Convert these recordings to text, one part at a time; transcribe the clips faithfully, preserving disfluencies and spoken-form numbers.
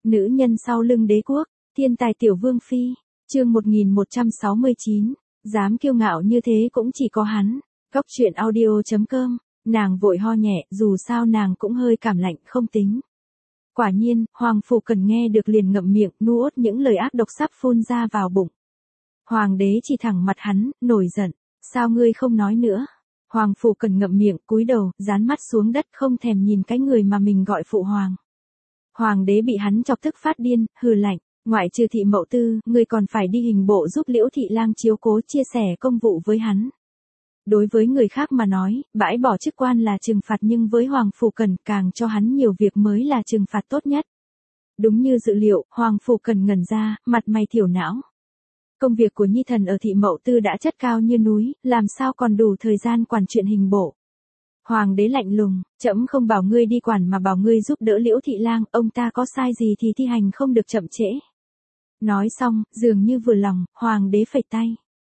Nữ nhân sau lưng đế quốc, thiên tài tiểu vương phi, chương một nghìn một trăm sáu mươi chín, dám kiêu ngạo như thế cũng chỉ có hắn. Góc truyện audio chấm com, nàng vội ho nhẹ, dù sao nàng cũng hơi cảm lạnh không tính. Quả nhiên, Hoàng Phủ Cần nghe được liền ngậm miệng, nuốt những lời ác độc sắp phun ra vào bụng. Hoàng đế chỉ thẳng mặt hắn, nổi giận, sao ngươi không nói nữa? Hoàng Phủ Cần ngậm miệng, cúi đầu, dán mắt xuống đất không thèm nhìn cái người mà mình gọi phụ hoàng. Hoàng đế bị hắn chọc tức phát điên, hừ lạnh, ngoại trừ Thị Mậu Tư, ngươi còn phải đi hình bộ giúp Liễu Thị Lang chiếu cố chia sẻ công vụ với hắn. Đối với người khác mà nói, bãi bỏ chức quan là trừng phạt, nhưng với Hoàng Phủ Cần càng cho hắn nhiều việc mới là trừng phạt tốt nhất. Đúng như dự liệu, Hoàng Phủ Cần ngẩn ra, mặt mày thiểu não. Công việc của nhi thần ở Thị Mậu Tư đã chất cao như núi, làm sao còn đủ thời gian quản chuyện hình bộ. Hoàng đế lạnh lùng, trẫm không bảo ngươi đi quản mà bảo ngươi giúp đỡ Liễu Thị Lang, ông ta có sai gì thì thi hành không được chậm trễ. Nói xong, dường như vừa lòng, hoàng đế phẩy tay.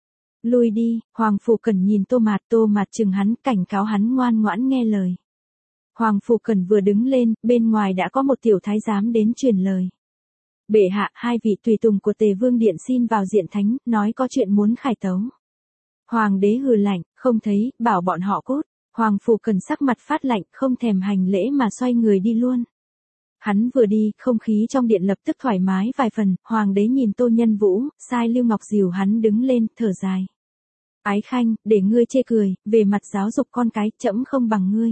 Lui đi, Hoàng Phủ Cần nhìn Tô Mạt, Tô Mạt chừng hắn, cảnh cáo hắn ngoan ngoãn nghe lời. Hoàng Phủ Cần vừa đứng lên, bên ngoài đã có một tiểu thái giám đến truyền lời. Bệ hạ, hai vị tùy tùng của Tề Vương Điện xin vào diện thánh, nói có chuyện muốn khải tấu. Hoàng đế hừ lạnh, không thấy, bảo bọn họ cút. Hoàng Phủ Cần sắc mặt phát lạnh, không thèm hành lễ mà xoay người đi luôn. Hắn vừa đi, không khí trong điện lập tức thoải mái vài phần, hoàng đế nhìn Tô Nhân Vũ, sai Lưu Ngọc dìu hắn đứng lên, thở dài. Ái khanh, để ngươi chê cười, về mặt giáo dục con cái, trẫm không bằng ngươi.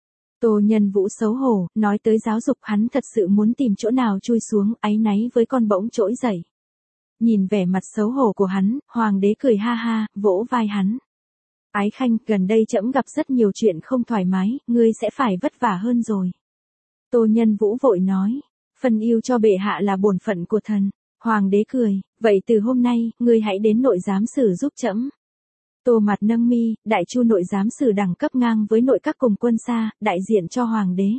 Tô Nhân Vũ xấu hổ, nói tới giáo dục hắn thật sự muốn tìm chỗ nào chui xuống, áy náy với con bỗng trỗi dậy. Nhìn vẻ mặt xấu hổ của hắn, hoàng đế cười ha ha, vỗ vai hắn. Ái khanh, gần đây trẫm gặp rất nhiều chuyện không thoải mái, ngươi sẽ phải vất vả hơn rồi. Tô Nhân Vũ vội nói, phần yêu cho bệ hạ là bổn phận của thần. Hoàng đế cười, vậy từ hôm nay, ngươi hãy đến nội giám sử giúp trẫm. Tô Mạt nâng mi, đại chu nội giám sử đẳng cấp ngang với nội các cùng quân xa, đại diện cho hoàng đế.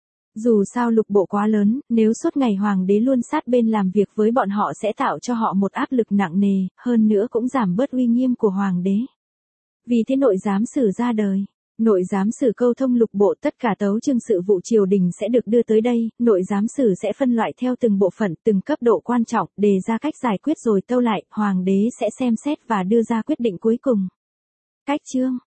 Dù sao lục bộ quá lớn, nếu suốt ngày hoàng đế luôn sát bên làm việc với bọn họ sẽ tạo cho họ một áp lực nặng nề, hơn nữa cũng giảm bớt uy nghiêm của hoàng đế. Vì thế nội giám sử ra đời. Nội giám sử câu thông lục bộ, tất cả tấu chương sự vụ triều đình sẽ được đưa tới đây, nội giám sử sẽ phân loại theo từng bộ phận, từng cấp độ quan trọng, đề ra cách giải quyết rồi tâu lại, hoàng đế sẽ xem xét và đưa ra quyết định cuối cùng. Cách chương